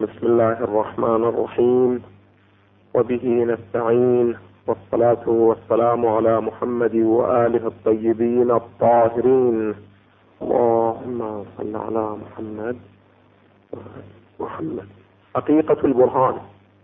بسم الله الرحمن الرحيم، وبه نستعين، والصلاة والسلام على محمد وآله الطيبين الطاهرين. اللهم صل على محمد. حقيقة البرهان: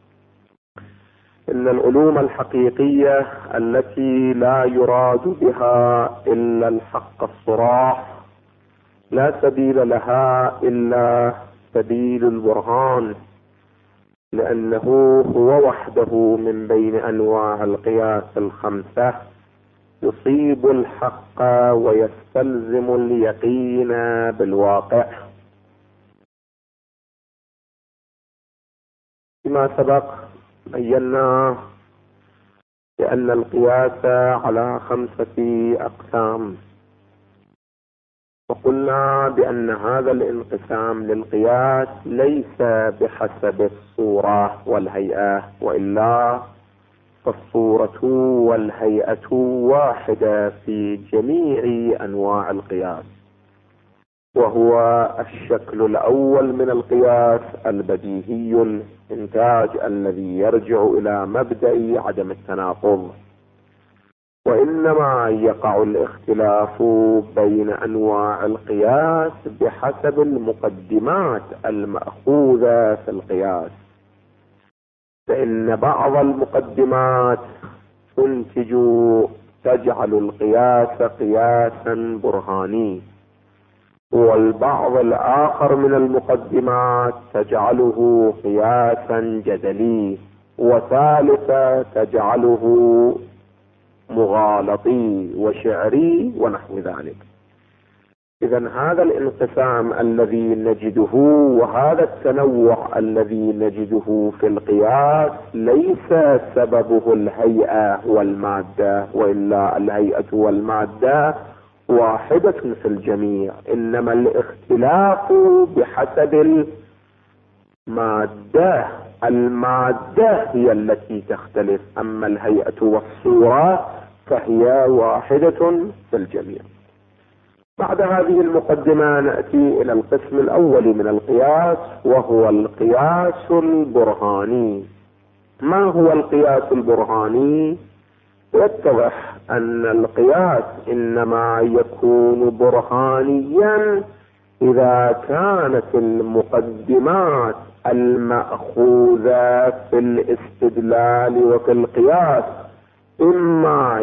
إن العلوم الحقيقية التي لا يراد بها إلا الحق الصراح لا سبيل لها إلا سبيل البرهان، لأنه هو وحده من بين أنواع القياس الخمسة يصيب الحق ويستلزم اليقين بالواقع. فيما سبق بينا بأن القياس على 5 أقسام، وقلنا بأن هذا الانقسام للقياس ليس بحسب الصورة والهيئة، وإلا فالصورة والهيئة واحدة في جميع أنواع القياس، وهو الشكل الأول من القياس البديهي الإنتاج الذي يرجع إلى مبدأ عدم التناقض. وإنما يقع الاختلاف بين أنواع القياس بحسب المقدمات المأخوذة في القياس، فإن بعض المقدمات تجعل القياس قياسا برهاني، والبعض الآخر من المقدمات تجعله قياسا جدلي، وثالثة تجعله مغالطي وشعري ونحو ذلك. إذن هذا الانقسام الذي نجده وهذا التنوع الذي نجده في القياس ليس سببه الهيئة والمادة، وإلا الهيئة والمادة واحدة في الجميع، إنما الاختلاف بحسب المادة هي التي تختلف، أما الهيئة والصورة فهي واحدة في الجميع. بعد هذه المقدمة نأتي إلى القسم الأول من القياس، وهو القياس البرهاني. ما هو القياس البرهاني؟ يتضح أن القياس إنما يكون برهانيا إذا كانت المقدمات المأخوذة في الاستدلال وفي القياس إما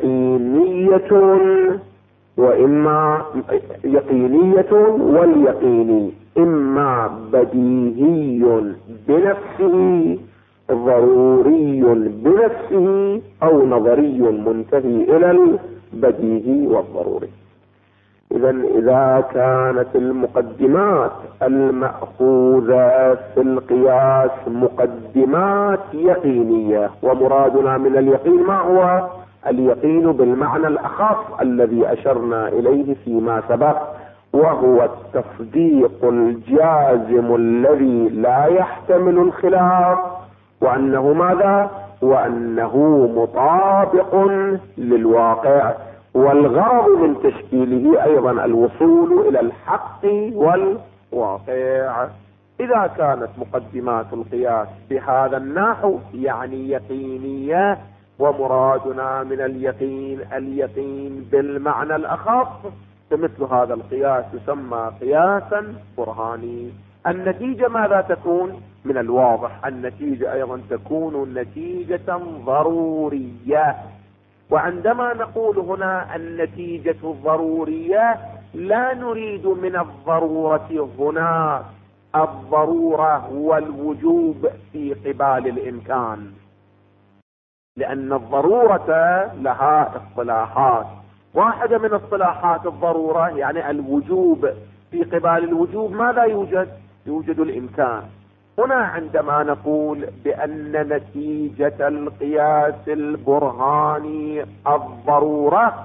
واليقيني إما بديهي بنفسه ضروري بنفسه أو نظري منتهي إلى البديهي والضروري. إذا كانت المقدمات المأخوذة في القياس مقدمات يقينية، ومرادنا من اليقين ما هو؟ اليقين بالمعنى الأخف الذي أشرنا إليه فيما سبق، وهو التصديق الجازم الذي لا يحتمل الخلاف، وأنه ماذا؟ وأنه مطابق للواقع، والغرض من تشكيله أيضا الوصول إلى الحق والواقع. إذا كانت مقدمات القياس بهذا النحو يعني يقينية، ومرادنا من اليقين بالمعنى الأخف، فمثل هذا القياس يسمى قياسا برهاني. النتيجة ماذا تكون؟ من الواضح النتيجة أيضا تكون نتيجة ضرورية. وعندما نقول هنا النتيجة الضرورية لا نريد من الضرورة هنا الضرورة والوجوب في قبال الإمكان، لأن الضرورة لها اصطلاحات. واحدة من اصطلاحات الضرورة يعني الوجوب، في قبال الوجوب ماذا يوجد؟ يوجد الإمكان. هنا عندما نقول بأن نتيجة القياس البرهاني الضرورة،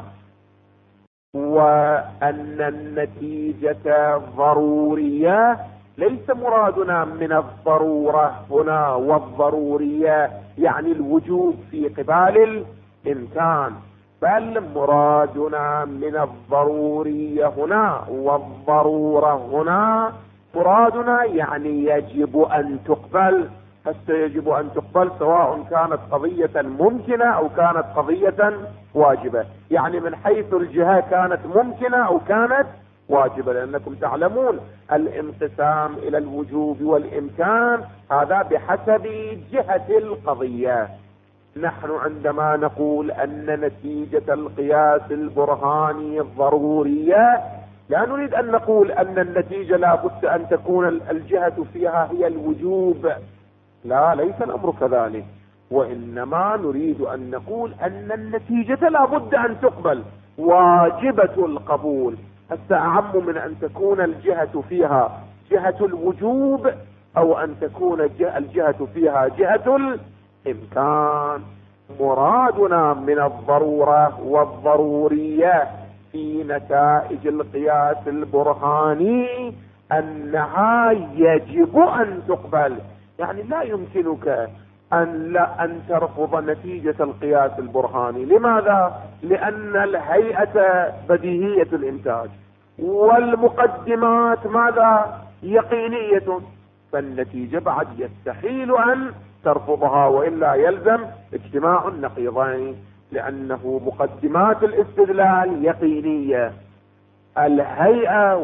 وأن النتيجة ضرورية، ليس مرادنا من الضرورة هنا والضرورية يعني الوجوب في قبال الإمكان، بل مرادنا من الضرورية هنا والضرورة هنا مرادنا يعني يجب ان تقبل. حتى يجب ان تقبل سواء كانت قضية ممكنة او كانت قضية واجبة، يعني من حيث الجهة كانت ممكنة او كانت واجبة، لانكم تعلمون الانقسام الى الوجوب والامكان هذا بحسب جهة القضية. نحن عندما نقول ان نتيجة القياس البرهاني الضرورية لا نريد ان نقول ان النتيجة لا بد ان تكون الجهة فيها هي الوجوب، لا، ليس الامر كذلك، وانما نريد ان نقول ان النتيجة لا بد ان تقبل واجبة القبول. حتى اعم من ان تكون الجهة فيها جهة الوجوب او ان تكون الجهة فيها جهة الامكان. مرادنا من الضرورة والضرورية في نتائج القياس البرهاني انها يجب ان تقبل، يعني لا يمكنك ان ترفض نتيجة القياس البرهاني. لماذا؟ لان الهيئة بديهية الانتاج والمقدمات ماذا؟ يقينية، فالنتيجة بعد يستحيل ان ترفضها، وإلا يلزم اجتماع النقيضين، لأنه مقدمات الاستدلال يقينية، الهيئة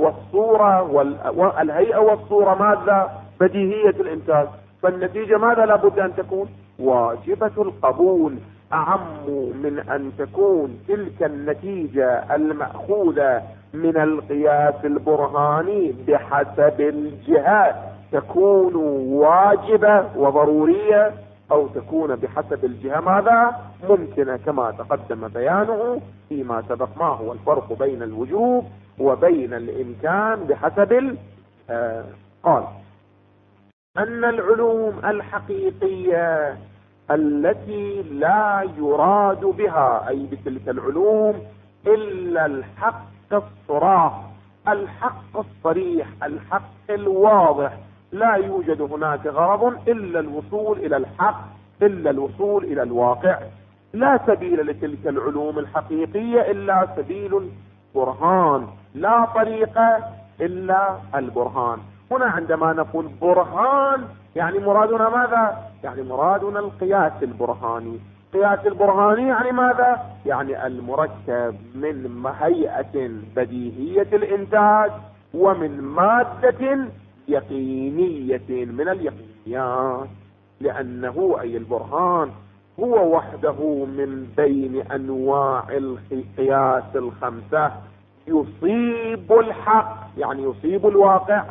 والصورة ماذا؟ بديهية الإنتاج، فالنتيجة ماذا لابد أن تكون؟ واجبة القبول، أعم من أن تكون تلك النتيجة المأخوذة من القياس البرهاني بحسب الجهات تكون واجبة وضرورية، او تكون بحسب الجهة ماذا؟ ممكنة، كما تقدم بيانه فيما سبق ما هو الفرق بين الوجوب وبين الامكان بحسب قال ان العلوم الحقيقية التي لا يراد بها، اي بتلك العلوم، الا الحق الصراح، الحق الصريح، الحق الواضح، لا يوجد هناك غرض الا الوصول الى الحق، الا الوصول الى الواقع. لا سبيل لتلك العلوم الحقيقية الا سبيل البرهان، لا طريق الا البرهان. هنا عندما نقول برهان يعني مرادنا ماذا؟ يعني مرادنا القياس البرهاني. القياس البرهاني يعني ماذا؟ يعني المركب من هيئة بديهية الانتاج ومن مادة يقينية من اليقينيات، لأنه أي البرهان هو وحده من بين أنواع القياس الخمسة يصيب الحق، يعني يصيب الواقع،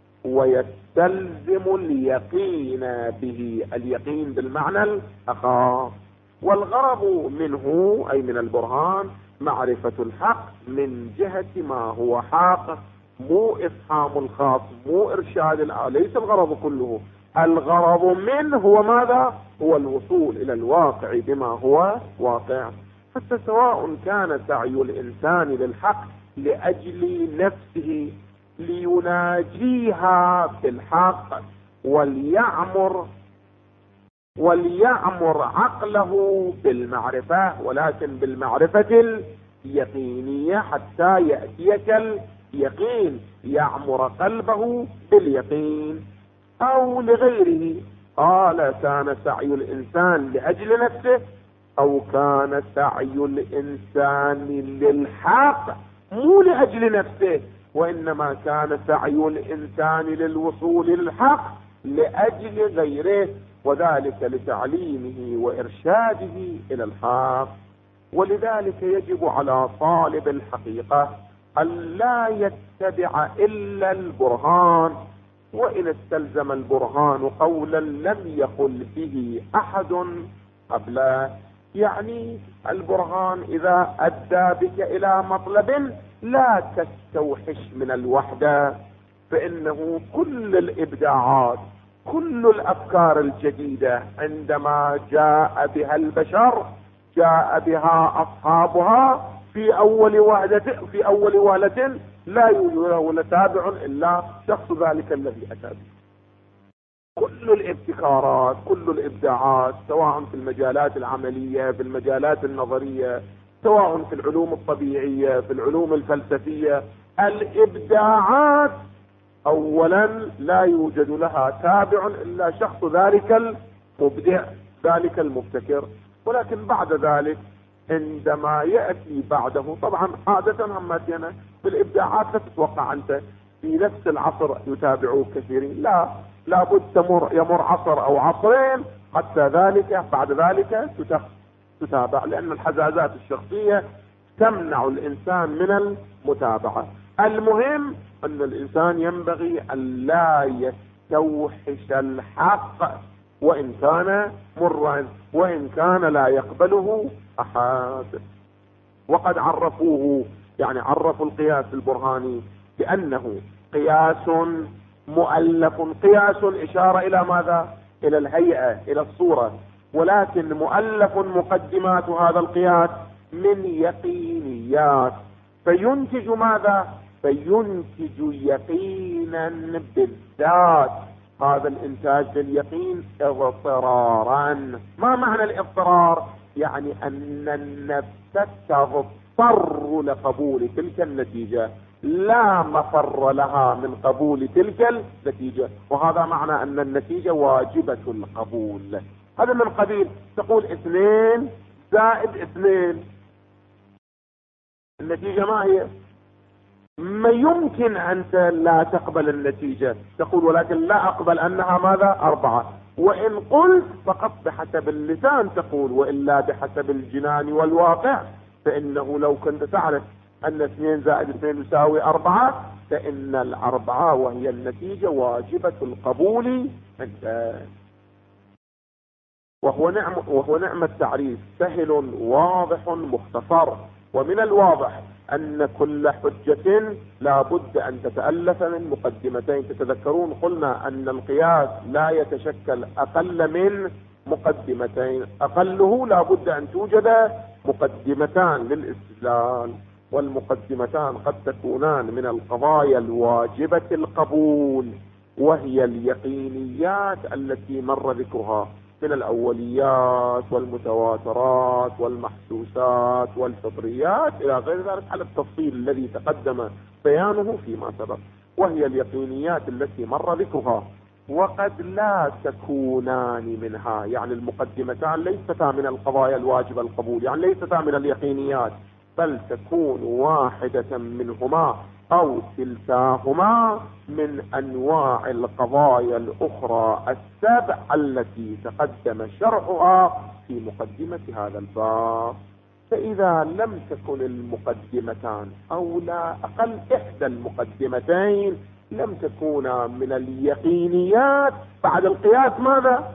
ويستلزم اليقين به، اليقين بالمعنى الأخص. والغرض منه أي من البرهان معرفة الحق من جهة ما هو حق، مو إفهام الخاص، مو إرشاد ليس الغرض كله. الغرض منه هو ماذا؟ هو الوصول إلى الواقع بما هو واقع. حتى سواء كان سعي الإنسان للحق لأجل نفسه ليناجيها بالحق وليعمر عقله بالمعرفة، ولكن بالمعرفة اليقينية حتى يأتيك اليقين، يعمر قلبه باليقين، أو لغيره. قال كان سعي الإنسان لأجل نفسه أو كان سعي الإنسان للحق مو لأجل نفسه، وإنما كان سعي الإنسان للوصول للحق لأجل غيره، وذلك لتعليمه وإرشاده إلى الحق. ولذلك يجب على طالب الحقيقة أن لا يتبع إلا البرهان، وإن استلزم البرهان قولا لم يقل به أحد قبله. يعني البرهان إذا أدى بك إلى مطلب لا تستوحش من الوحدة، فإنه كل الإبداعات، كل الأفكار الجديدة عندما جاء بها البشر جاء بها أصحابها في أول وهلة لا يوجد له تابع إلا شخص ذلك الذي أتى به. كل الابتكارات، كل الإبداعات، سواء في المجالات العملية، في المجالات النظرية، سواء في العلوم الطبيعية، في العلوم الفلسفية، الإبداعات اولا لا يوجد لها تابع الا شخص ذلك المبدع ذلك المبتكر، ولكن بعد ذلك عندما يأتي بعده طبعا عادة همتنا بالابداعات لا تتوقع انت في نفس العصر يتابعوه كثيرين، لا بد يمر عصر او عصرين حتى ذلك بعد ذلك تتابع، لان الحزازات الشخصية تمنع الانسان من المتابعة. المهم ان الانسان ينبغي ان لا يستوحش الحق وان كان مرا وان كان لا يقبله احد. وقد عرفوه، يعني عرفوا القياس البرهاني بانه قياس مؤلف، قياس اشارة الى ماذا؟ الى الهيئة الى الصورة، ولكن مؤلف مقدمات هذا القياس من يقينيات، فينتج ماذا؟ فينتج يقينا بالذات. هذا الانتاج لليقين اضطرارا. ما معنى الاضطرار؟ يعني ان النفس تضطر لقبول تلك النتيجة، لا مفر لها من قبول تلك النتيجة، وهذا معنى ان النتيجة واجبة القبول. هذا من قبيل تقول 2 زائد 2، النتيجة ما هي؟ ما يمكن انت لا تقبل النتيجة، تقول ولكن لا اقبل انها ماذا؟ 4. وان قلت فقط بحسب اللسان تقول، والا بحسب الجنان والواقع، فانه لو كنت تعرف ان 2 زائد 2 يساوي 4، فان 4 وهي النتيجة واجبة القبول انت. وهو نعم التعريف، سهل واضح مختصر. ومن الواضح ان كل حجة لا بد ان تتألف من مقدمتين. تتذكرون قلنا ان القياس لا يتشكل اقل من مقدمتين، اقله لا بد ان توجد مقدمتان للاستدلال، والمقدمتان قد تكونان من القضايا الواجبة القبول، وهي اليقينيات التي مر ذكرها من الاوليات والمتواترات والمحسوسات والفطريات الى غير ذلك على التفصيل الذي تقدم بيانه فيما سبق، وهي اليقينيات التي مر ذكرها. وقد لا تكونان منها، يعني المقدمتان ليستا من القضايا الواجبة القبول، يعني ليستا من اليقينيات، بل تكون واحدة منهما او كلتاهما من انواع القضايا الاخرى السبع التي تقدم شرحها في مقدمة هذا الباب. فاذا لم تكن المقدمتان او لا اقل احدى المقدمتين لم تكونا من اليقينيات، بعد القياس ماذا؟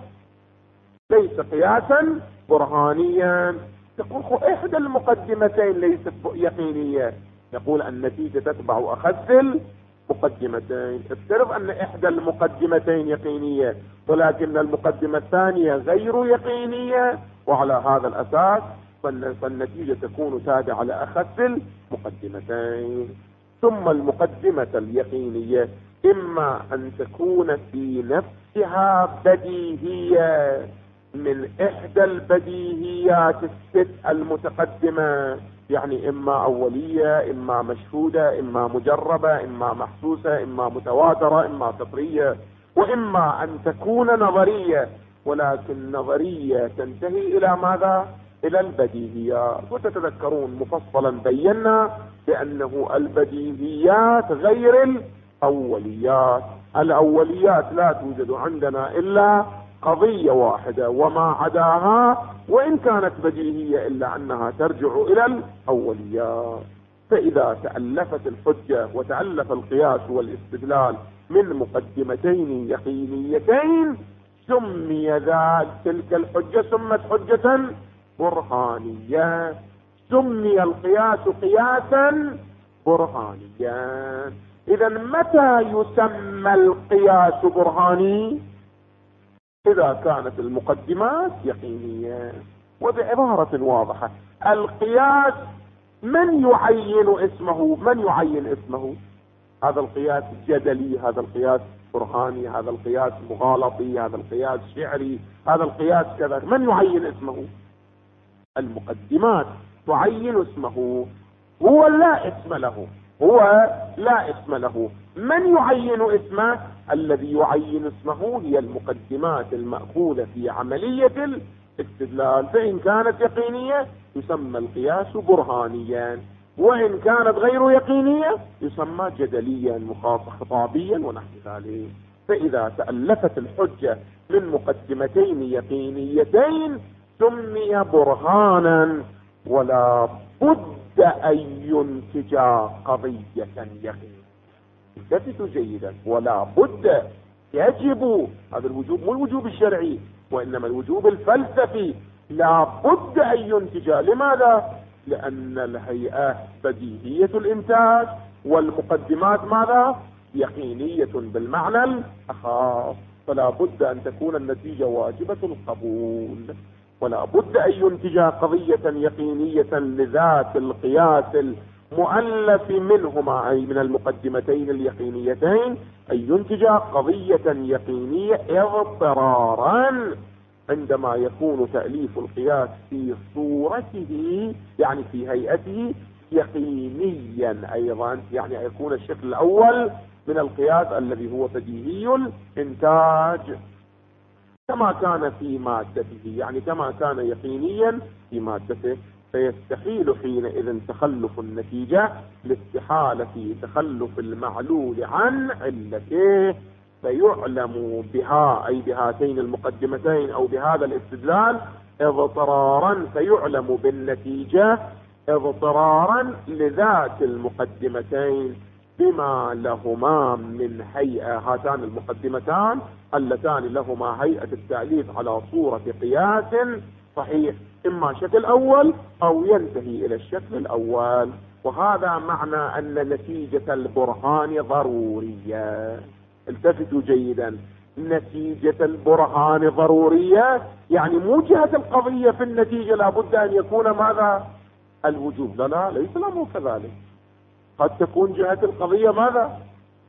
ليس قياسا برهانيا. تقول احدى المقدمتين ليست يقينية، يقول النتيجة تتبع اخذ المقدمتين. افترض ان احدى المقدمتين يقينية ولكن المقدمة الثانية غير يقينية، وعلى هذا الاساس فالنتيجة تكون تابعة لاخذ المقدمتين. ثم المقدمة اليقينية اما ان تكون في نفسها بديهية من احدى البديهيات الست المتقدمة، يعني اما اولية اما مشهودة اما مجربة اما محسوسة اما متواترة اما فطرية، واما ان تكون نظرية، ولكن نظرية تنتهي الى ماذا؟ الى البديهيات. وتتذكرون مفصلا بينا بانه البديهيات غير الاوليات. الاوليات لا توجد عندنا الا قضية واحدة وما عداها وان كانت بديهية الا انها ترجع الى الاوليات. فاذا تألفت الحجة وتألف القياس والاستدلال من مقدمتين يقينيتين سمي ذلك تلك الحجة سمت حجة برهانية، سمي القياس قياسا برهانيا. اذا متى يسمى القياس برهاني؟ اذا كانت المقدمات يقينية. وبعبارة واضحة، القياس من يعين اسمه؟ من يعين اسمه؟ هذا القياس جدلي، هذا القياس برهاني، هذا القياس مغالطي، هذا القياس شعري، هذا القياس كذا. من يعين اسمه؟ المقدمات تعين اسمه، هو لا اسم له. هو لا اسم له. من يعين اسمه؟ الذي يعين اسمه هي المقدمات المأخوذة في عملية الاستدلال، فإن كانت يقينية يسمى القياس برهانيا، وإن كانت غير يقينية يسمى جدليا خطابيا ونحو ذلك. فإذا تألفت الحجة من مقدمتين يقينيتين سمي برهانا، ولا بد أن ينتج قضية يقين. التفتوا جيدا، ولا بد، يجب، هذا الوجوب مو الوجوب الشرعي وإنما الوجوب الفلسفي، لا بد أن ينتج. لماذا؟ لأن الهيئة بديهية الإنتاج، والمقدمات ماذا؟ يقينية بالمعنى الأخص، فلا بد أن تكون النتيجة واجبة القبول، ولا بد أن ينتج قضية يقينية لذات القياس المؤلف منهما، أي من المقدمتين اليقينيتين، أن ينتج قضية يقينية اضطرارا عندما يكون تأليف القياس في صورته، يعني في هيئته، يقينيا أيضا، يعني يكون الشكل الأول من القياس الذي هو بديهي الإنتاج كما كان في مادته، يعني كما كان يقينيا في مادته. فيستحيل حينئذ تخلف النتيجة لاستحالة تخلف المعلول عن علته، فيعلم بها، أي بهاتين المقدمتين أو بهذا الاستدلال اضطرارا، فيعلم بالنتيجة اضطرارا لذات المقدمتين بما لهما من هيئة، هاتان المقدمتان اللتان لهما هيئة التأليف على صورة قياس صحيح، إما شكل أول أو ينتهي إلى الشكل الأول. وهذا معنى أن نتيجة البرهان ضرورية. التفتوا جيدا، نتيجة البرهان ضرورية، يعني مو جهة القضية في النتيجة لابد أن يكون ماذا؟ الوجوب. لا ليس الأمر كذلك، قد تكون جهة القضية ماذا؟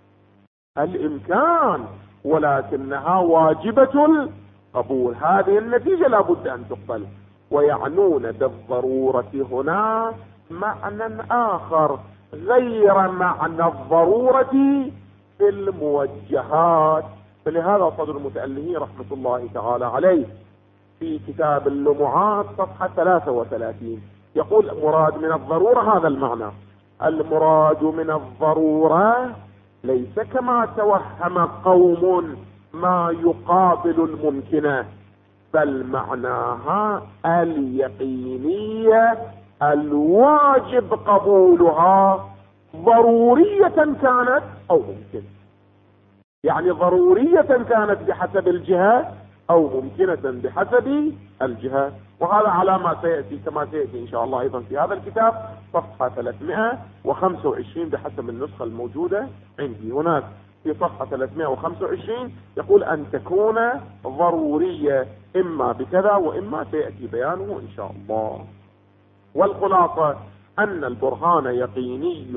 الإمكان، ولكنها واجبة القبول. هذه النتيجة لابد أن تقبل. ويعنون بالضرورة هنا معنى آخر غير معنى الضرورة في الموجهات. فلهذا صدر المتألهي رحمة الله تعالى عليه في كتاب اللمعات صفحة 33 يقول: مراد من الضرورة هذا المعنى. المراد من الضرورة ليس كما توهم قوم ما يقابل الممكنة، بل معناها اليقينية الواجب قبولها ضرورية كانت أو ممكنة، يعني ضرورية كانت بحسب الجهة أو ممكنة بحسب الجهة. وهذا على ما سيأتي كما سيأتي إن شاء الله أيضا في هذا الكتاب صفحة 325 بحسب النسخة الموجودة عندي. هناك في صفحة 325 يقول أن تكون ضرورية إما بكذا وإما سيأتي بيانه إن شاء الله. والخلاصة أن البرهان يقيني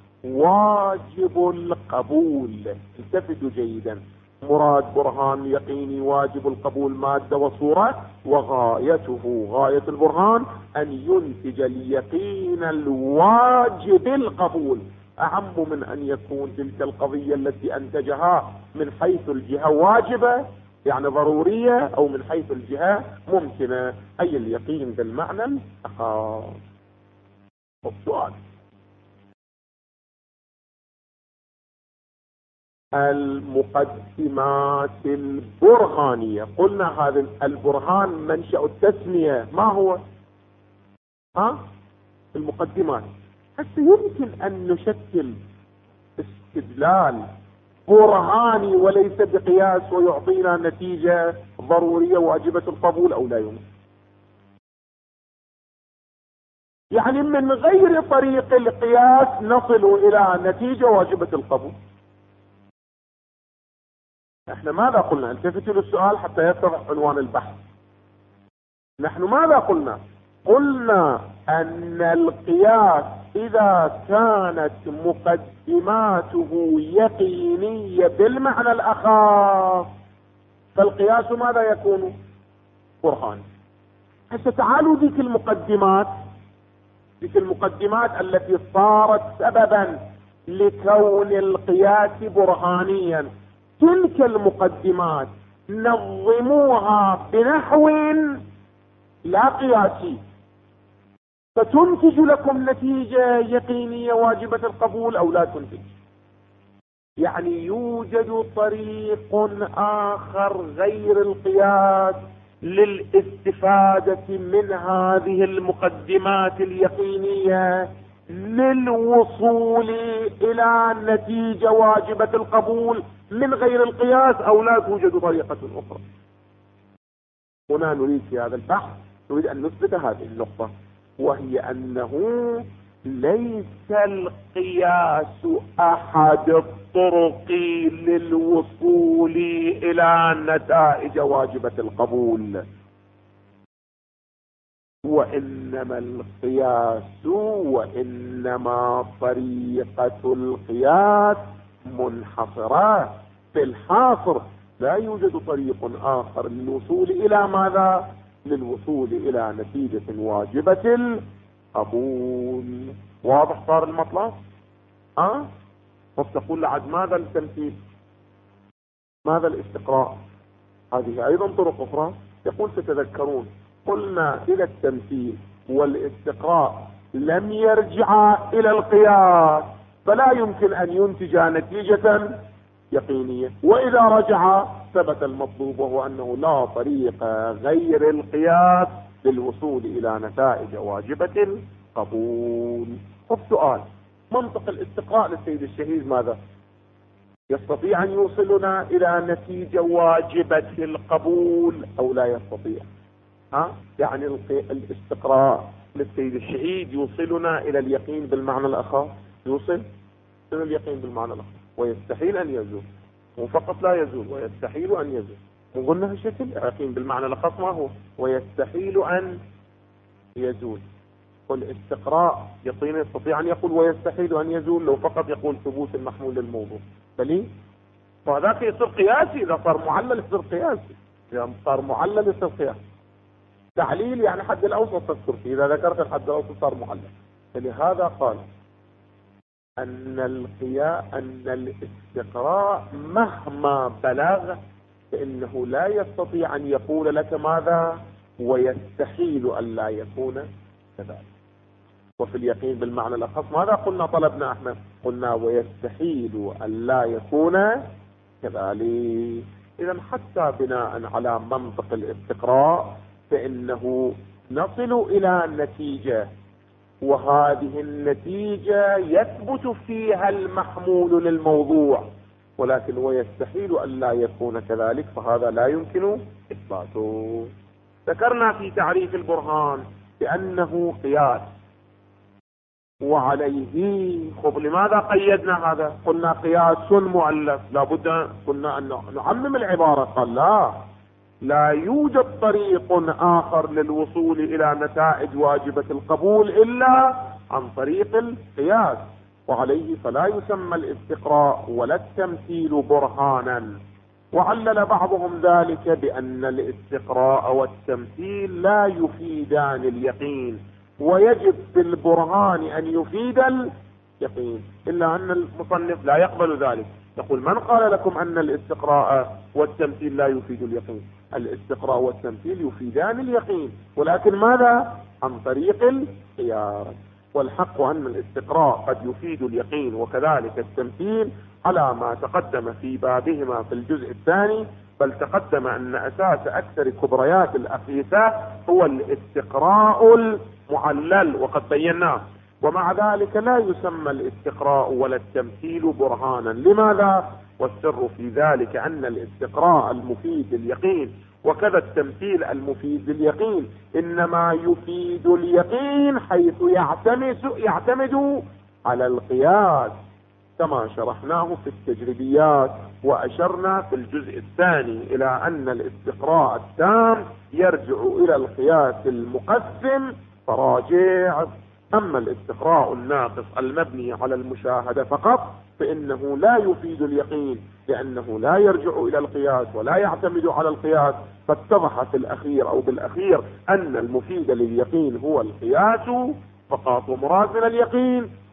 واجب القبول. التفتوا جيدا، مراد برهان يقيني واجب القبول مادة وصورة، وغايته، غاية البرهان أن ينتج اليقين الواجب القبول، أعم من أن يكون تلك القضية التي أنتجها من حيث الجهة واجبة يعني ضرورية، أو من حيث الجهة ممكنة، أي اليقين بالمعنى الأخر. السؤال: المقدمات البرهانية. قلنا هذا البرهان منشأ التسمية ما هو؟ المقدمات. حتى يمكن أن نشكل استدلال برهاني وليس بقياس ويعطينا نتيجة ضرورية واجبة القبول، أو لا يمكن؟ يعني من غير طريق القياس نصل إلى نتيجة واجبة القبول. احنا ماذا قلنا؟ التفتوا للسؤال حتى يتضح عنوان البحث. نحن ماذا قلنا؟ قلنا أن القياس إذا كانت مقدماته يقينية بالمعنى الأخص فالقياس ماذا يكون؟ برهان. هسه تعالوا ذيك المقدمات التي صارت سببا لكون القياس برهانيا. تلك المقدمات نظموها بنحو لا قياسي، فتنتج لكم نتيجة يقينية واجبة القبول أو لا تنتج. يعني يوجد طريق آخر غير القياس للاستفادة من هذه المقدمات اليقينية للوصول إلى نتيجة واجبة القبول من غير القياس، أو لا توجد طريقة أخرى. هنا نريد في هذا البحث نريد أن نثبت هذه النقطة، وهي أنه ليس القياس أحد الطرق للوصول إلى نتائج واجبة القبول، وإنما طريقة القياس منحصرة في الحاصر. لا يوجد طريق آخر للوصول إلى ماذا؟ للوصول إلى نتيجة واجبة القبول. واضح صار المطلب؟ وتقول لعد ماذا التمثيل؟ ماذا الاستقراء؟ هذه أيضا طرق أخرى. يقول تتذكرون قلنا إلى التمثيل والاستقراء لم يرجعا إلى القياس، فلا يمكن أن ينتج نتيجة يقينية، وإذا رجع ثبت المطلوب، وهو أنه لا طريق غير القياس للوصول إلى نتائج واجبة القبول. السؤال: منطق الاستقراء للسيد الشهيد ماذا؟ يستطيع أن يوصلنا إلى نتيجة واجبة القبول أو لا يستطيع؟ يعني الاستقراء للسيد الشهيد يوصلنا إلى اليقين بالمعنى الأخص، يوصل إلى اليقين بالمعنى الأخص، ويستحيل أن يزول، وفقط لا يزول، ويستحيل أن يزول. وقلنا هالشكل اليقين بالمعنى الأخص ما هو؟ ويستحيل أن يزول. والاستقراء يستطيع أن يقول ويستحيل أن يزول لو فقط يقول ثبوت المحمول للموضوع، بلي فهذاك يصير قياسي. إذا صار معلل يصير قياسي، إذا صار معلل يصير قياسي. تعليل يعني حد الأوسط تذكر فيه، إذا ذكرت الحد الأوسط صار معلل. فلهذا قال أن الاستقراء مهما بلغ فإنه لا يستطيع أن يقول لك ماذا؟ ويستحيل أن لا يكون كذلك. وفي اليقين بالمعنى الأخص ماذا قلنا طلبنا احنا؟ قلنا ويستحيل أن لا يكون كذلك. إذا حتى بناء على منطق الاستقراء فإنه نصل إلى نتيجة، وهذه النتيجة يثبت فيها المحمول للموضوع، ولكن ويستحيل أن لا يكون كذلك، فهذا لا يمكن إثباته. ذكرنا في تعريف البرهان بأنه قياس، وعليه لماذا قيدنا هذا؟ قلنا قياس مؤلف، لابد قلنا أن نعمم العبارة. قال لا يوجد طريق آخر للوصول إلى نتائج واجبة القبول إلا عن طريق القياس، وعليه فلا يسمى الاستقراء ولا التمثيل برهانا. وعلل بعضهم ذلك بأن الاستقراء والتمثيل لا يفيدان اليقين، ويجب في البرهان أن يفيد اليقين، إلا أن المصنف لا يقبل ذلك. يقول من قال لكم أن الاستقراء والتمثيل لا يفيد اليقين؟ الاستقراء والتمثيل يفيدان اليقين، ولكن ماذا؟ عن طريق القياس. والحق أن الاستقراء قد يفيد اليقين وكذلك التمثيل على ما تقدم في بابهما في الجزء الثاني، بل تقدم أن أساس أكثر كبريات الأقيسة هو الاستقراء المعلل وقد بيناه. ومع ذلك لا يسمى الاستقراء ولا التمثيل برهانا. لماذا؟ والسر في ذلك أن الاستقراء المفيد لليقين وكذا التمثيل المفيد لليقين إنما يفيد اليقين حيث يعتمد على القياس، كما شرحناه في التجريبيات. وأشرنا في الجزء الثاني إلى أن الاستقراء التام يرجع إلى القياس المقسم فراجع. أما الاستقراء الناقص المبني على المشاهدة فقط فإنه لا يفيد اليقين، لأنه لا يرجع إلى القياس ولا يعتمد على القياس. فاتضح في الأخير أو بالأخير أن المفيد لليقين هو القياس فقط، ومراد من اليقين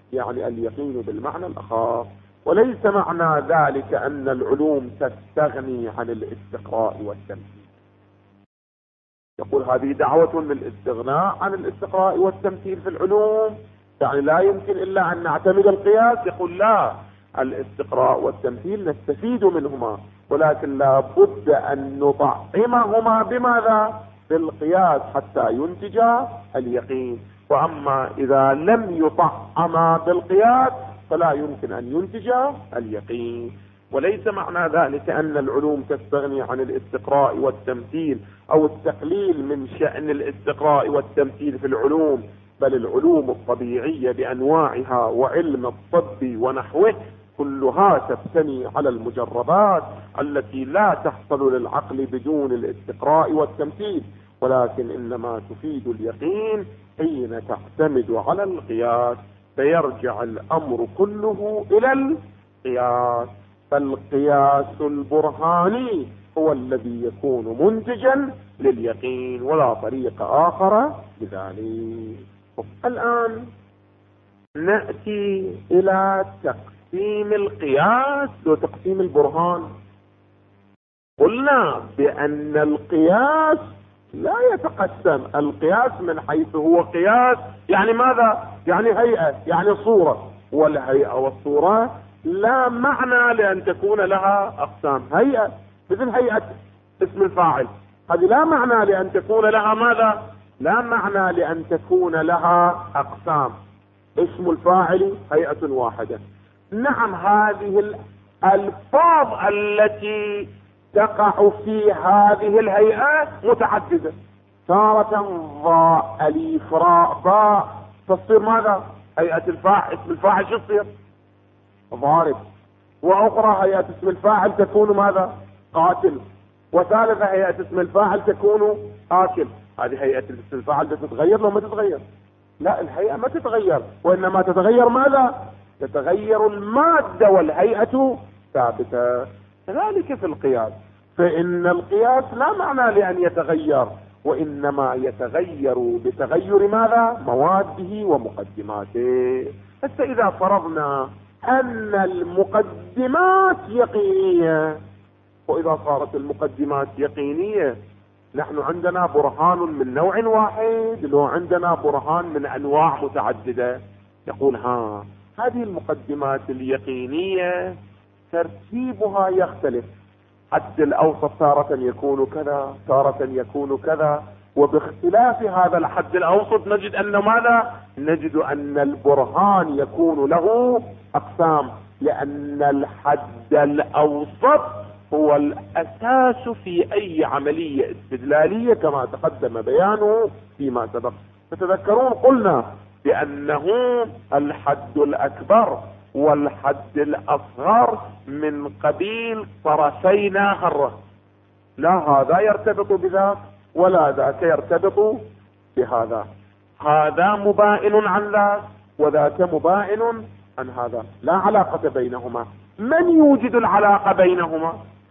يعني اليقين بالمعنى الأخر. وليس معنى ذلك أن العلوم تستغني عن الاستقراء والتمثيل. يقول هذه دعوة للاستغناء عن الاستقراء والتمثيل في العلوم، يعني لا يمكن إلا أن نعتمد القياس. يقول لا، الاستقراء والتمثيل نستفيد منهما، ولكن لا بد أن نطعمهما بماذا؟ بالقياس حتى ينتج اليقين. وأما إذا لم يطعما بالقياس فلا يمكن أن ينتج اليقين. وليس معنى ذلك أن العلوم تستغني عن الاستقراء والتمثيل أو التقليل من شأن الاستقراء والتمثيل في العلوم، بل العلوم الطبيعية بأنواعها وعلم الطب ونحوه كلها تبتني على المجربات التي لا تحصل للعقل بدون الاستقراء والتمثيل، ولكن إنما تفيد اليقين حين تعتمد على القياس، فيرجع الأمر كله إلى القياس. فالقياس البرهاني هو الذي يكون منتجا لليقين، ولا طريق آخر لذلك. الآن نأتي إلى تقسيم القياس وتقسيم البرهان. قلنا بأن القياس لا يتقسم. القياس من حيث هو قياس يعني ماذا؟ يعني هيئة، يعني صورة، والهيئة والصورة لا معنى لأن تكون لها أقسام. هيئة مثل هيئة اسم الفاعل، هذه لا معنى لأن تكون لها ماذا؟ لا معنى لأن تكون لها أقسام. اسم الفاعل هيئة واحدة. نعم، هذه الألفاظ التي تقع في هذه الهيئات متعددة. تارة ضاء أليف راء باء تصير ماذا؟ هيئة الفاعل. اسم الفاعل شو تصير؟ ضارب. وأخرى هيئة اسم الفاعل تكون ماذا؟ قاتل. وثالثة هيئة اسم الفاعل تكون آكل. هذه هيئة اسم الفاعل تتغير لو ما تتغير؟ لا، الهيئة ما تتغير، وإنما تتغير ماذا؟ تتغير المادة والهيئة ثابتة. كذلك في القياس، فإن القياس لا معنى لأن يتغير، وإنما يتغير بتغير ماذا؟ مواده ومقدماته. حتى إذا فرضنا أن المقدمات يقينية، وإذا صارت المقدمات يقينية نحن عندنا برهان من نوع واحد، لو عندنا برهان من أنواع متعددة. يقول هذه المقدمات اليقينية ترتيبها يختلف. حد الأوسط تارة يكون كذا، تارة يكون كذا، وباختلاف هذا الحد الأوسط نجد أن ماذا؟ نجد أن البرهان يكون له أقسام، لأن الحد الأوسط هو الأساس في أي عملية استدلالية كما تقدم بيانه فيما سبق. تتذكرون قلنا بأنه الحد الأكبر والحد الأصغر من قبيل طرفي نهر، لا هذا يرتبط بذاك ولا ذاك يرتبط بهذا. هذا مبائن عن ذاك وذاك مبائن عن هذا، لا علاقة بينهما. من يوجد العلاقة بينهما؟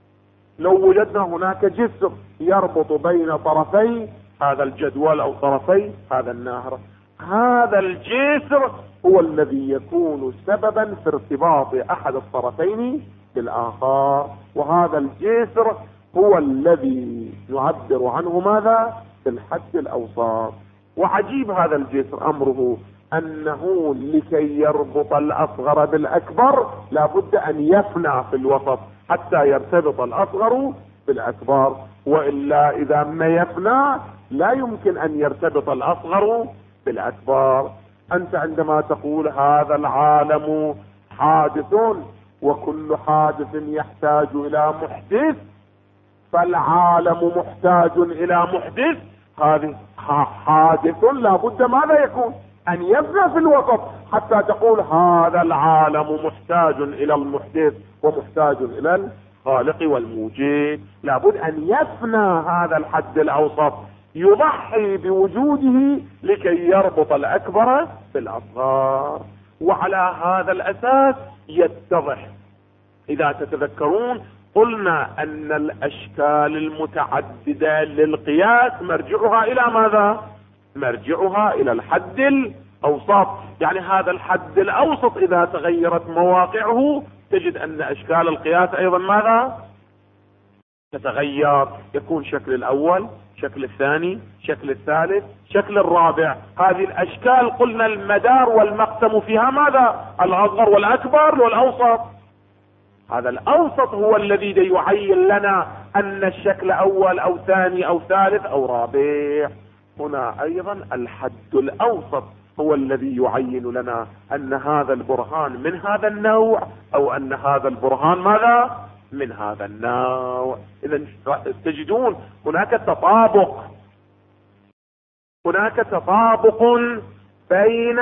لو وجدنا هناك جسر يربط بين طرفي هذا الجدول أو طرفي هذا النهر، هذا الجسر هو الذي يكون سببا في ارتباط أحد الطرفين بالآخر، وهذا الجسر هو الذي نعبر عنه ماذا؟ بالحد الأوسط. وعجيب هذا الجسر أمره أنه لكي يربط الأصغر بالأكبر لابد أن يفنى في الوسط حتى يرتبط الأصغر بالأكبر، وإلا إذا ما يفنى لا يمكن أن يرتبط الأصغر بالأكبر. أنت عندما تقول هذا العالم حادث وكل حادث يحتاج إلى محدث، فالعالم محتاج إلى محدث، هذه حادث لابد ماذا يكون؟ أن يفنى في الوسط حتى تقول هذا العالم محتاج إلى المحدث ومحتاج إلى الخالق والموجد. لابد أن يفنى هذا الحد الأوسط، يضحي بوجوده لكي يربط الأكبر بالأصغر. وعلى هذا الأساس يتضح. إذا تتذكرون قلنا أن الأشكال المتعددة للقياس مرجعها إلى ماذا؟ مرجعها إلى الحد أوساط. يعني هذا الحد الأوسط إذا تغيرت مواقعه تجد أن أشكال القياس أيضا ماذا؟ تتغير. يكون شكل الأول، شكل الثاني، شكل الثالث، شكل الرابع. هذه الأشكال قلنا المدار والمقسم فيها ماذا؟ الأصغر والأكبر والأوسط. هذا الأوسط هو الذي يعين لنا أن الشكل أول أو ثاني أو ثالث أو رابع. هنا أيضا الحد الأوسط هو الذي يعين لنا أن هذا البرهان من هذا النوع أو أن هذا البرهان ماذا؟ من هذا النوع. إذا تجدون هناك تطابق بين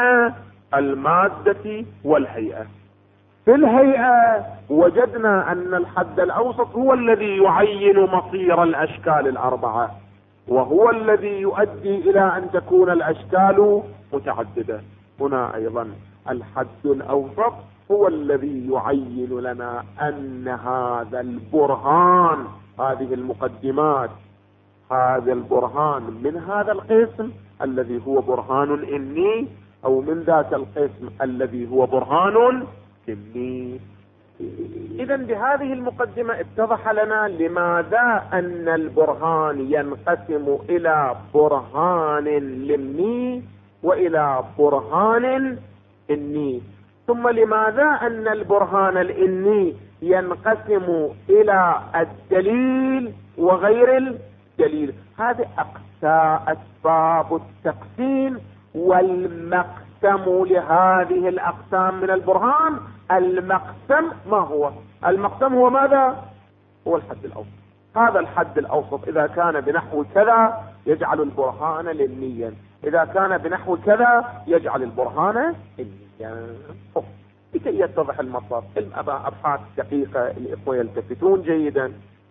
المادة والهيئة. في الهيئة وجدنا أن الحد الأوسط هو الذي يعين مصير الأشكال الأربعة، وهو الذي يؤدي إلى أن تكون الأشكال متعددة. هنا أيضا الحد الأوسط هو الذي يعين لنا أن هذا البرهان، هذه المقدمات، هذا البرهان من هذا القسم الذي هو برهان إني، أو من ذاك القسم الذي هو برهان إني. إذا بهذه المقدمة اتضح لنا لماذا أن البرهان ينقسم إلى برهان لمني وإلى برهان إني، ثم لماذا أن البرهان الإني ينقسم إلى الدليل وغير الدليل. هذه أسباب التقسيم والمقسم لهذه الأقسام من البرهان. المقسم ما هو؟ المقسم هو ماذا؟ هو الحد الأوسط. هذا الحد الأوسط إذا كان بنحو كذا يجعل البرهان للنيا، إذا كان بنحو كذا يجعل البرهان للنيا. لكي يتضح المطلب أبحاث دقيقة الإخوة يلتفتون جيدا.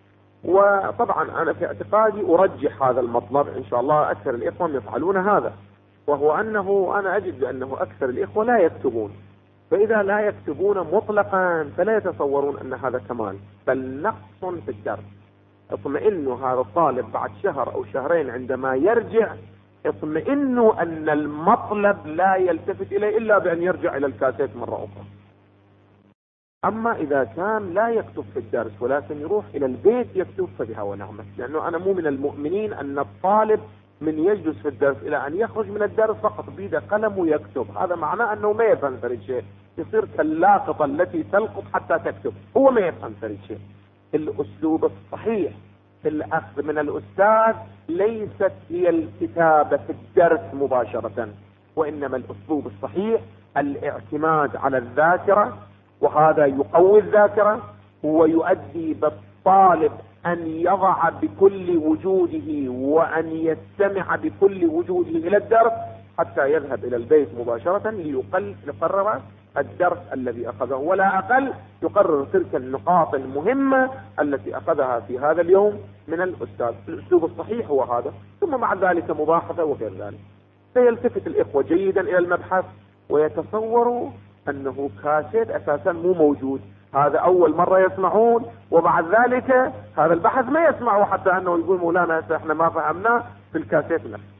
وطبعا أنا في اعتقادي أرجح هذا المطلب، إن شاء الله أكثر الإخوة يفعلون هذا، وهو أنه أنا أجد أنه أكثر الإخوة لا يكتبون. فإذا لا يكتبون مطلقا فلا يتصورون أن هذا كمال، بل نقص في الدرس. اطمئنوا هذا الطالب بعد شهر أو شهرين عندما يرجع اطمئنوا أن المطلب لا يلتفت إليه إلا بأن يرجع إلى الكاسيت مرة أخرى. أما إذا كان لا يكتب في الدرس ولكن يروح إلى البيت يكتب فبها ونعمة، لأنه أنا مو من المؤمنين أن الطالب من يجلس في الدرس إلى أن يخرج من الدرس فقط بيده قلم ويكتب. هذا معناه أنه ما يفهم فريد شيء، يصير كاللاقطة التي تلقط حتى تكتب، هو ما يفهم فريد شيء. الأسلوب الصحيح في الأخذ من الأستاذ ليست هي الكتابة في الدرس مباشرة، وإنما الأسلوب الصحيح الاعتماد على الذاكرة، وهذا يقوي الذاكرة ويؤدي بالطالب أن يضع بكل وجوده وأن يستمع بكل وجوده إلى الدرس حتى يذهب إلى البيت مباشرة ليقرر الدرس الذي أخذه، ولا أقل يقرر تلك النقاط المهمة التي أخذها في هذا اليوم من الأستاذ. الأسلوب الصحيح هو هذا، ثم مع ذلك مباحثة وغير ذلك. فيلتفت الإخوة جيدا إلى المبحث ويتصوروا أنه كاسيت أساسا مو موجود، هذا أول مرة يسمعون، وبعد ذلك هذا البحث ما يسمعوا حتى أنه يقول مولانا إحنا ما فهمناه في الكاسيت نفسه.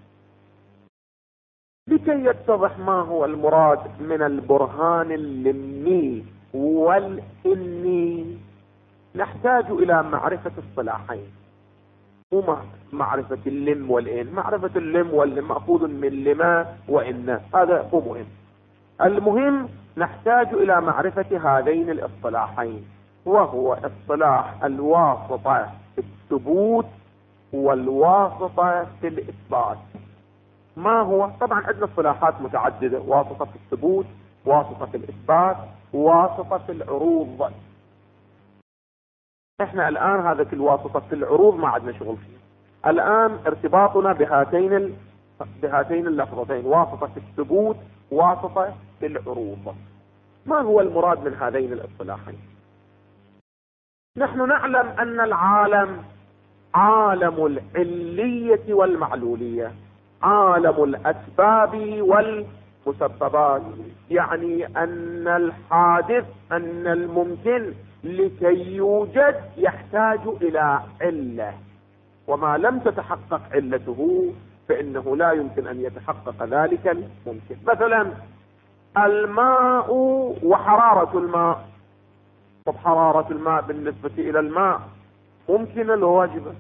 لكي يتضح ما هو المراد من البرهان اللمي والإني نحتاج إلى معرفة الصلاحين، مو معرفة اللم والإن. معرفة اللم والإن مأخوذ من لما وإن، هذا مو مهم. المهم نحتاج إلى معرفة هذين الاصطلاحين، وهو اصطلاح الواسطة في الثبوت والواسطة في الإثبات. ما هو؟ طبعا عندنا اصطلاحات متعددة، واسطة في الثبوت، واسطة في الإثبات، واسطة في العروض. احنا الآن هذا في الواسطة في العروض ما عندنا شغل فيه. الآن ارتباطنا بهاتين اللفظتين، واسطة في الثبوت، واسطة في العروض. ما هو المراد من هذين الاصطلاحين؟ نحن نعلم أن العالم عالم العلية والمعلولية، عالم الأسباب والمسببات، يعني أن الحادث، أن الممكن لكي يوجد يحتاج إلى علة، وما لم تتحقق علته فإنه لا يمكن أن يتحقق ذلك الممكن. مثلا الماء وحرارة الماء. طب حرارة الماء بالنسبة إلى الماء ممكنة لو واجبة؟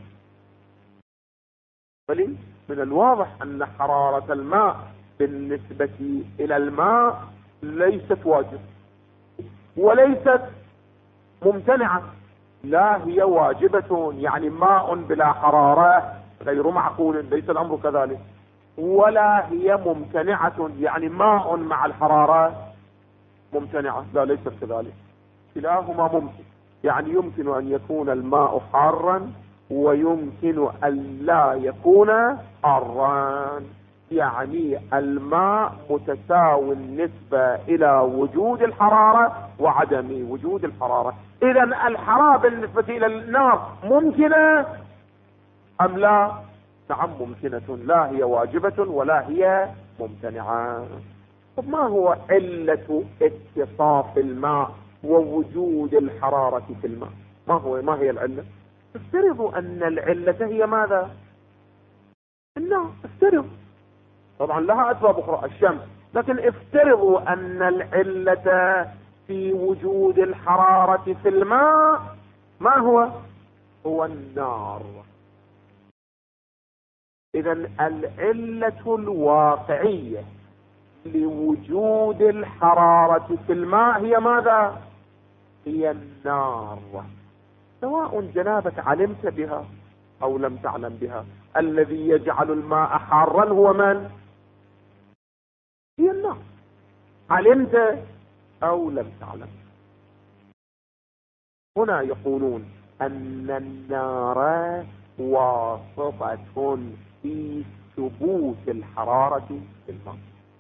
بل من الواضح أن حرارة الماء بالنسبة إلى الماء ليست واجبة وليست ممتنعة، لا هي واجبة. يعني ماء بلا حرارة غير معقول، ليس الأمر كذلك. ولا هي ممتنعة، يعني ماء مع الحرارة ممتنعة، لا ليست كذلك. كلاهما ممكن. يعني يمكن أن يكون الماء حارا ويمكن أن لا يكون حارا. يعني الماء متساوي النسبة إلى وجود الحرارة وعدم وجود الحرارة. إذا الحرارة بالنسبة إلى النار ممكنة أم لا؟ نعم ممكنة، لا هي واجبة ولا هي ممتنعة. طب ما هو علة اتصاف الماء ووجود الحرارة في الماء؟ ما هي العلة؟ افترضوا أن العلة هي ماذا؟ النار. افترضوا، طبعا لها أسباب أخرى الشمس، لكن افترضوا أن العلة في وجود الحرارة في الماء ما هو النار. إذا العلة الواقعية لوجود الحرارة في الماء هي ماذا؟ هي النار، سواء جنابك علمت بها أو لم تعلم بها. الذي يجعل الماء حارا هو من؟ هي النار، علمت أو لم تعلم. هنا يقولون أن النار واسطة في ثبوت الحرارة في الماء.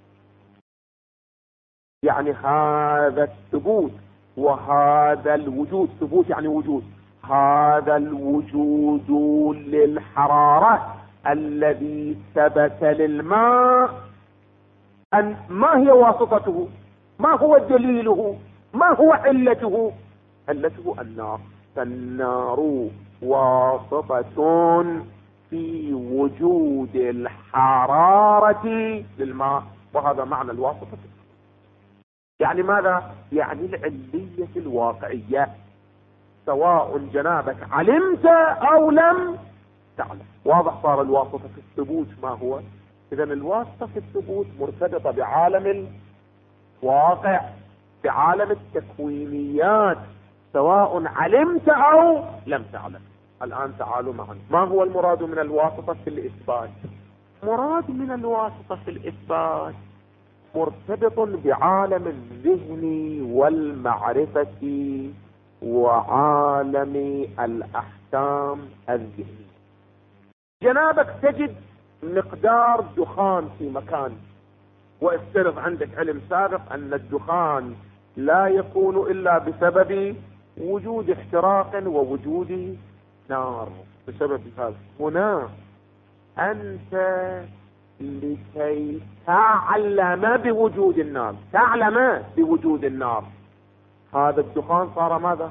يعني هذا الثبوت وهذا الوجود، ثبوت يعني وجود، هذا الوجود للحرارة الذي ثبت للماء، أن ما هي واسطته؟ ما هو دليله؟ ما هو علته؟ علته النار. فالنار واسطة في وجود الحرارة للماء، وهذا معنى الواسطة. يعني ماذا؟ يعني العلية الواقعية، سواء جنابك علمت أو لم تعلم. واضح صار الواسطة في الثبوت ما هو؟ إذن الواسطة في الثبوت مرتبطة بعالم الواقع، بعالم التكوينيات، سواء علمت أو لم تعلم. الآن تعالوا معا، ما هو المراد من الواسطة في الإثبات؟ مراد من الواسطة في الإثبات مرتبط بعالم الذهن والمعرفة وعالم الأحكام الذهنية. جنابك تجد مقدار دخان في مكان، وافترض عندك علم سابق أن الدخان لا يكون إلا بسبب وجود احتراق ووجود نار. بسبب هذا هنا أنت لكي تعلم بوجود النار، تعلم بوجود النار، هذا الدخان صار ماذا؟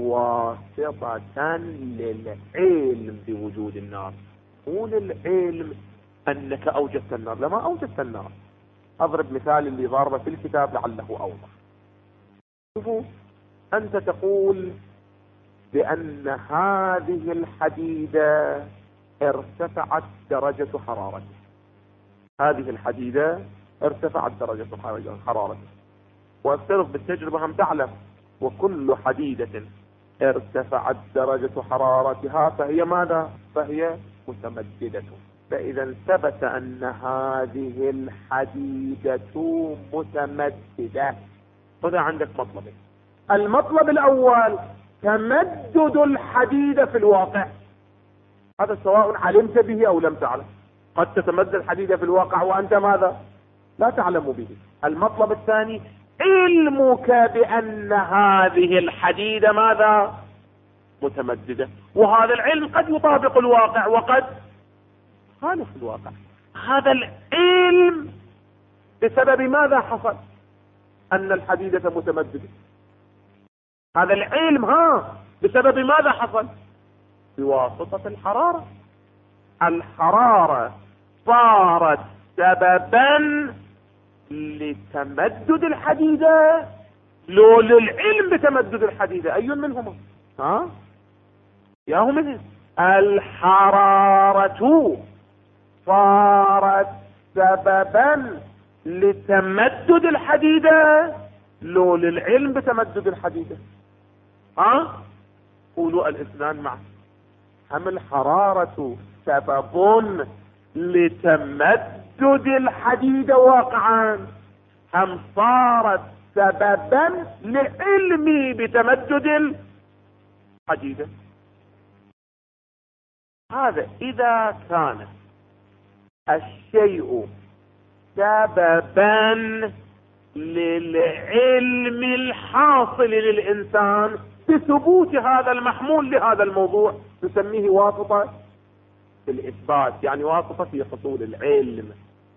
واسطة للعلم بوجود النار، مو للعلم أنك أوجدت النار. لما أوجدت النار. أضرب مثال اللي ضاربه في الكتاب لعله أوضح. شوفوا، أنت تقول بأن هذه الحديدة ارتفعت درجة حرارتها، هذه الحديدة ارتفعت درجة حرارتها، وافترض بالتجربة هم تعلم وكل حديدة ارتفعت درجة حرارتها فهي ماذا؟ فهي متمددة. فإذا ثبت أن هذه الحديدة متمددة. هنا عندك مطلبين. المطلب الأول تمدد الحديدة في الواقع، هذا سواء علمت به أو لم تعلم. قد تتمدد الحديدة في الواقع وأنت ماذا؟ لا تعلم به. المطلب الثاني علمك بأن هذه الحديدة ماذا؟ متمددة. وهذا العلم قد يطابق الواقع وقد خالف الواقع. هذا العلم بسبب ماذا حصل؟ أن الحديدة متمددة. هذا العلم بسبب ماذا حصل؟ بواسطة الحرارة. الحرارة صارت سببا لتمدد الحديدة لو للعلم بتمدد الحديدة؟ أي منهما؟ يا هم الحرارة صارت سببا لتمدد الحديدة لو للعلم بتمدد الحديدة؟ قولوا الاثنان معا. هم الحرارة سبب لتمدد الحديدة واقعا، هم صارت سببا لعلمي بتمدد الحديدة. هذا إذا كان الشيء سببا للعلم الحاصل للإنسان بثبوت هذا المحمول لهذا الموضوع، نسميه واسطة في الإثبات، يعني واسطة في حصول العلم.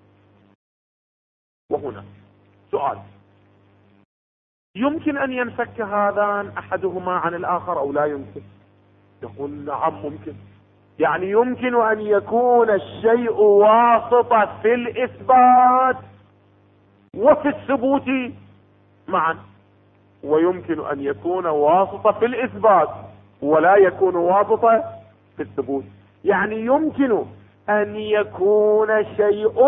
وهنا سؤال: يمكن أن ينفك هذان أحدهما عن الآخر أو لا يمكن؟ يقول نعم ممكن. يعني يمكن أن يكون الشيء واسطة في الإثبات وفي الثبوت معا، ويمكن أن يكون واسطة في الإثبات ولا يكون واسطة في الثبوت. يعني يمكن أن يكون شيء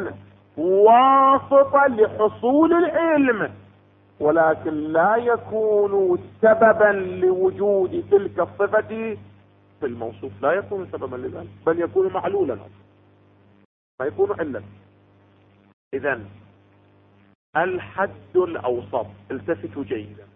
واسطة لحصول العلم ولكن لا يكون سببا لوجود تلك الصفة في الموصوف، لا يكون سببا لذلك، بل يكون معلولا، ما يكون علة. إذن الحد الأوسط، التفتوا جيدا،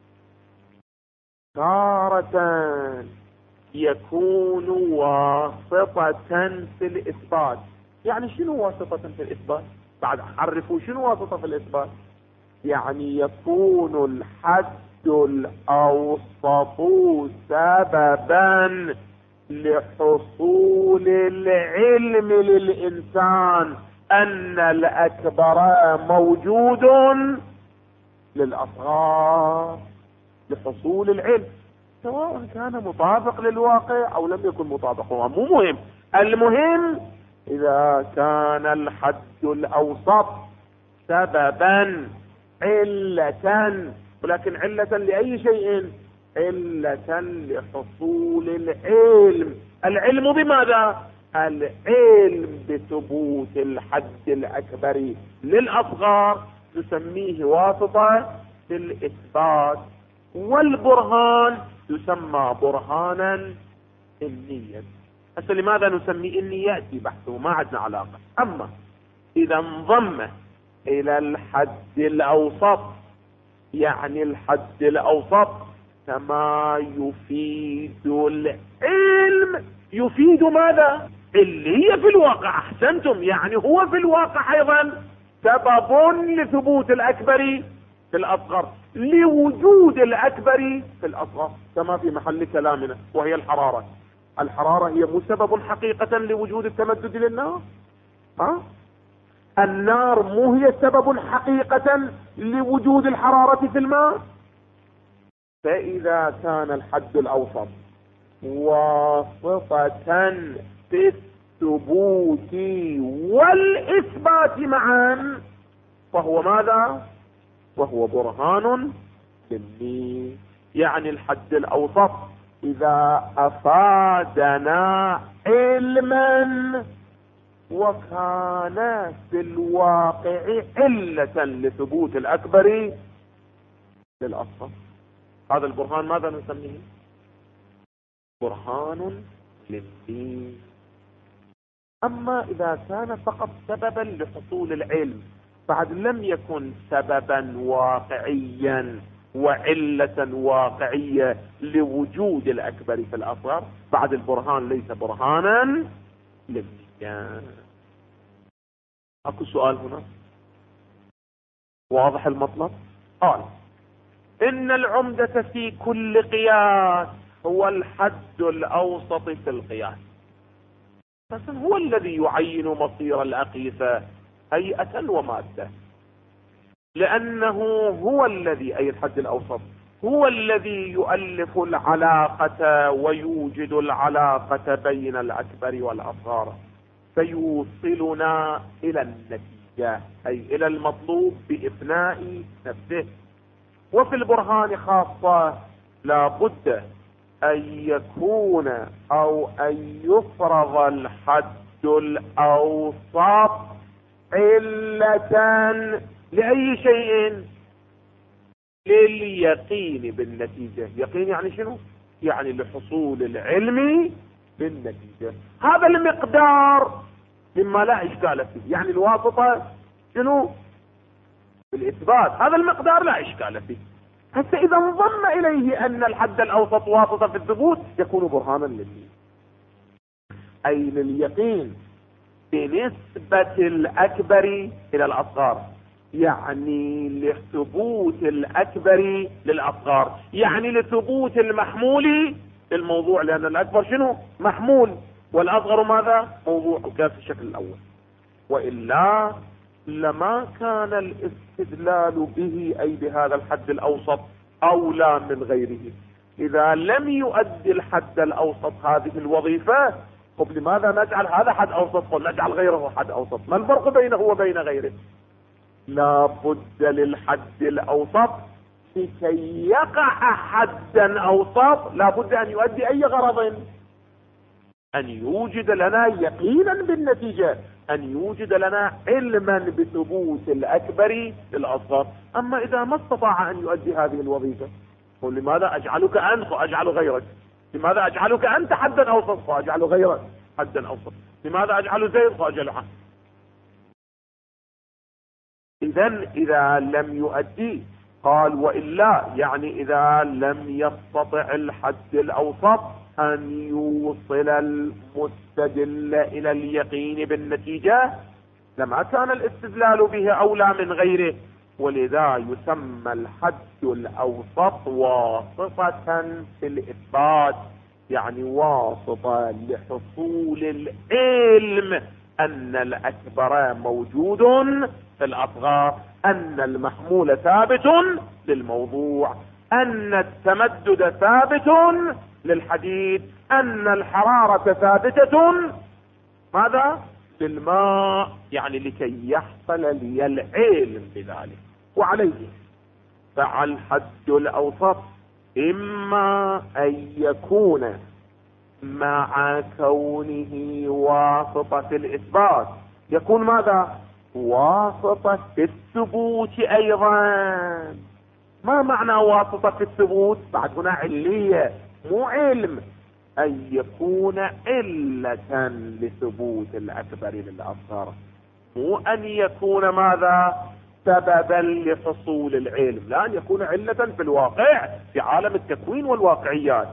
تارة يكون واسطة في الإثبات. يعني شنو واسطة في الإثبات؟ بعد عرفوا شنو واسطة في الإثبات. يعني يكون الحد الأوسط سببا لحصول العلم للإنسان أن الأكبر موجود للأصغر، لحصول العلم، سواء كان مطابق للواقع أو لم يكن مطابق، هو مو مهم. المهم إذا كان الحد الأوسط سببا علة، ولكن علة لأي شيء؟ علة لحصول العلم. العلم بماذا؟ العلم بثبوت الحد الأكبر للأصغر، نسميه واسطة في الإثبات. والبرهان يسمى برهانا إنيا. هسه لماذا نسميه إني؟ يأتي بحثه، ما عندنا علاقة. أما إذا انضم إلى الحد الأوسط، يعني الحد الأوسط كما يفيد العلم، يفيد ماذا؟ اللي هي في الواقع. أحسنتم، يعني هو في الواقع أيضا سبب لثبوت الأكبر في الأصغر، لوجود الأكبر في الأصغر، كما في محل كلامنا، وهي الحرارة. الحرارة هي مو سبب حقيقة لوجود التمدد للنار؟ النار مو هي سبب حقيقة لوجود الحرارة في الماء؟ فإذا كان الحد الأوسط واسطة في الثبوت والإثبات معا، فهو ماذا؟ وهو برهان للني. يعني الحد الأوسط إذا أفادنا علما وكان في الواقع علة لثبوت الأكبر للأصغر، هذا البرهان ماذا نسميه؟ برهان للدين. أما إذا كان فقط سببا لحصول العلم، بعد لم يكن سببا واقعيا وعلة واقعية لوجود الأكبر في الأصغر، بعد البرهان ليس برهانا للدين. أكو سؤال هنا واضح المطلب؟ قال: إن العمدة في كل قياس هو الحد الأوسط في القياس. بس هو الذي يعين مصير الأقيسة هيئة ومادة، لأنه هو الذي، أي الحد الأوسط، هو الذي يؤلف العلاقة ويوجد العلاقة بين الأكبر والأصغر. فيوصلنا إلى النتيجة، أي إلى المطلوب بإفناء نفسه. وفي البرهان خاصة لا بد أن يكون أو أن يفرض الحد الأوسط علة لأي شيء؟ لليقين بالنتيجة. يقين يعني شنو؟ يعني لحصول العلم بالنتيجة. هذا المقدار مما لا إشكال فيه. يعني الواسطة شنو؟ بالإثبات. هذا المقدار لا إشكال فيه. حتى إذا انضم إليه أن الحد الأوسط واسطة في الثبوت يكون برهانا لليقين، أي لليقين بنسبة الأكبر إلى الأصغر، يعني لثبوت الأكبر للأصغر، يعني لثبوت المحمول للموضوع، لأن الأكبر شنو؟ محمول، والأصغر ماذا؟ موضوع. كان في الشكل الأول. وإلا لما كان الاستدلال به أي بهذا الحد الأوسط أولى من غيره. إذا لم يؤدي الحد الأوسط هذه الوظيفة، طب لماذا نجعل هذا حد أوسط ونجعل غيره حد أوسط؟ ما الفرق بينه وبين غيره؟ لا بد للحد الأوسط لكي يقع حدا أوسط لا بد أن يؤدي أي غرض، أن يوجد لنا يقينا بالنتيجة، أن يوجد لنا علما بثبوت الأكبر للأصغر. أما إذا ما استطاع أن يؤدي هذه الوظيفة، قل لماذا أجعلك أنت وأجعل غيرك؟ لماذا أجعلك أنت حدا أوسط وأجعل غيرك حدا أوسط؟ لماذا أجعل زيد وأجعل عن؟ إذا لم يؤدي، قال وإلا يعني إذا لم يستطع الحد الأوسط أن يوصل المستدل إلى اليقين بالنتيجة، لما كان الاستدلال به أولى من غيره. ولذا يسمى الحد الأوسط واسطة في الإثبات، يعني واسطة لحصول العلم أن الأكبر موجود في الأصغر، أن المحمول ثابت للموضوع، أن التمدد ثابت للحديد، أن الحرارة ثابتة ماذا؟ للماء، يعني لكي يحصل لي العلم بذلك. وعليه فالحد الأوسط إما أن يكون مع كونه واسطة في الإثبات يكون ماذا؟ واسطة في الثبوت أيضا. ما معنى واسطة في الثبوت؟ بعد هنا علية مو علم، أن يكون علة لثبوت الأكبر للأصغر، مو أن يكون ماذا؟ سببا لحصول العلم، لا، أن يكون علة في الواقع في عالم التكوين والواقعيات.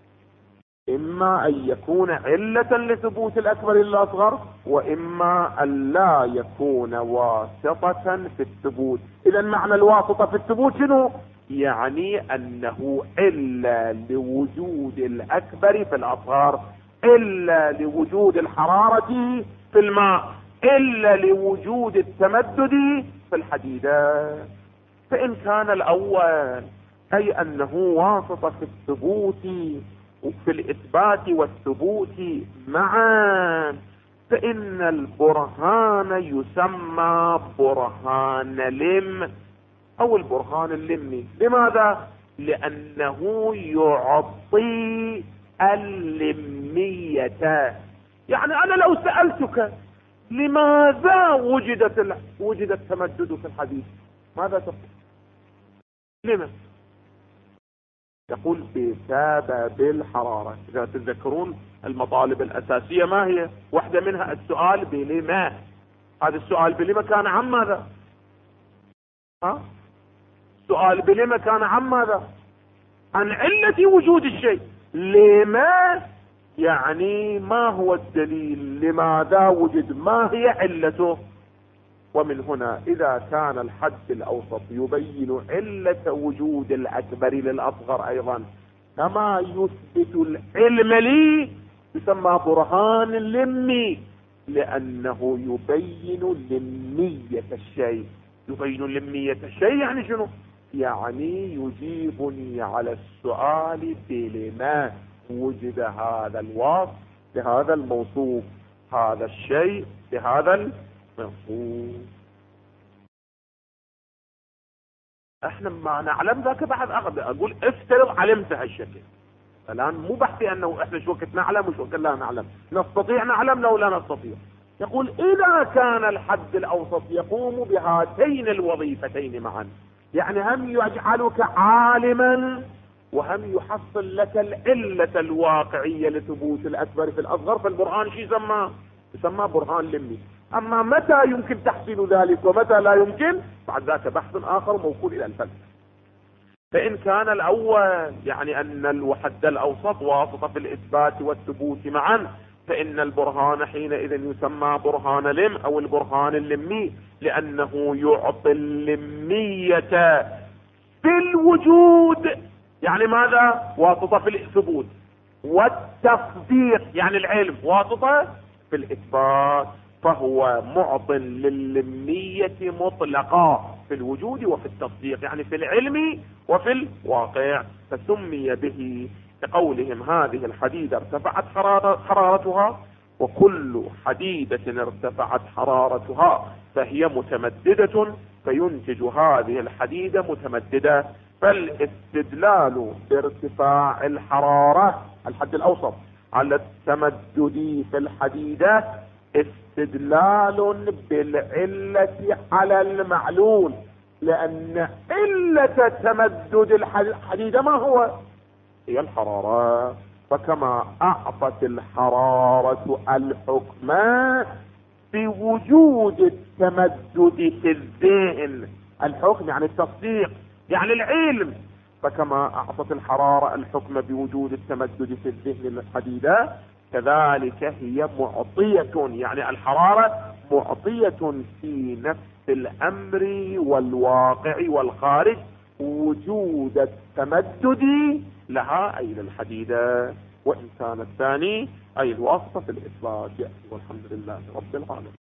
إما أن يكون علة لثبوت الأكبر للأصغر، وإما أن لا يكون واسطة في الثبوت. إذا معنى الواسطة في الثبوت شنو؟ يعني أنه إلا لوجود الأكبر في الأصغر، إلا لوجود الحرارة في الماء، إلا لوجود التمدد في الحديدات. فإن كان الأول أي أنه واسطة في الثبوت في الإثبات والثبوت معا، فإن البرهان يسمى برهان لم أو البرهان اللمي. لماذا؟ لأنه يعطي اللمية. يعني أنا لو سألتك لماذا وجد التمدد في الحديث، ماذا تقول؟ لما؟ يقول بسبب الحرارة. إذا تتذكرون المطالب الأساسية ما هي؟ واحدة منها السؤال بلما. هذا السؤال بلما كان عن ماذا؟ السؤال بلما كان عن ماذا؟ عن علة وجود الشيء. لما يعني ما هو الدليل؟ لماذا وجد؟ ما هي علته؟ ومن هنا إذا كان الحد الأوسط يبين علة وجود الأكبر للأصغر أيضا كما يثبت العلم لي، يسمى برهان لمي، لأنه يبين لمية الشيء. يبين لمية الشيء يعني شنو؟ يعني يجيبني على السؤال بلما وجد هذا الوصف لهذا الموصوف. هذا الشيء بهذا المفهوم. احنا ما نعلم ذاك بعد اقول افترض علمت هالشكل. الان مو بحثي انه احنا شو وقت نعلم وشو وقت لا نعلم، نستطيع نعلم لو لا نستطيع. يقول اذا كان الحد الاوسط يقوم بهاتين الوظيفتين معا، يعني هم يجعلك عالما وهم يحصل لك العلة الواقعية لثبوت الاكبر في الاصغر، فالبرهان شو يسمى برهان لمي. اما متى يمكن تحصيل ذلك ومتى لا يمكن، بعد ذاك بحث اخر موصول الى الفلسفة. فإن كان الأول يعني أن الحد الأوسط واسطة في الإثبات والثبوت معا، فإن البرهان حينئذ يسمى برهان لم أو البرهان اللمي، لأنه يعطي اللمية في الوجود، يعني ماذا؟ واسطة في الثبوت، والتصديق يعني العلم واسطة في الإثبات، فهو معط لللمية مطلقا في الوجود وفي التصديق، يعني في العلم وفي الواقع. فسمي به بقولهم هذه الحديدة ارتفعت حرارتها، وكل حديدة ارتفعت حرارتها فهي متمددة، فينتج هذه الحديدة متمددة. فالاستدلال بارتفاع الحرارة الحد الأوسط على التمدد في الحديدة استدلال بالعلة على المعلول، لأن علة تمدد الحديدة ما هو؟ هي الحرارة. فكما أعطت الحرارة الحكم بوجود التمدد في الذهن، الحكم يعني التصديق يعني العلم، فكما أعطت الحرارة الحكم بوجود التمدد في الذهن الحديدة، كذلك هي معطية، يعني الحرارة معطية في نفس الأمر والواقع والخارج وجود التمدد لها أي للحديدة، وإن كان الثاني أي الواسطة في الإثبات. والحمد لله رب العالمين.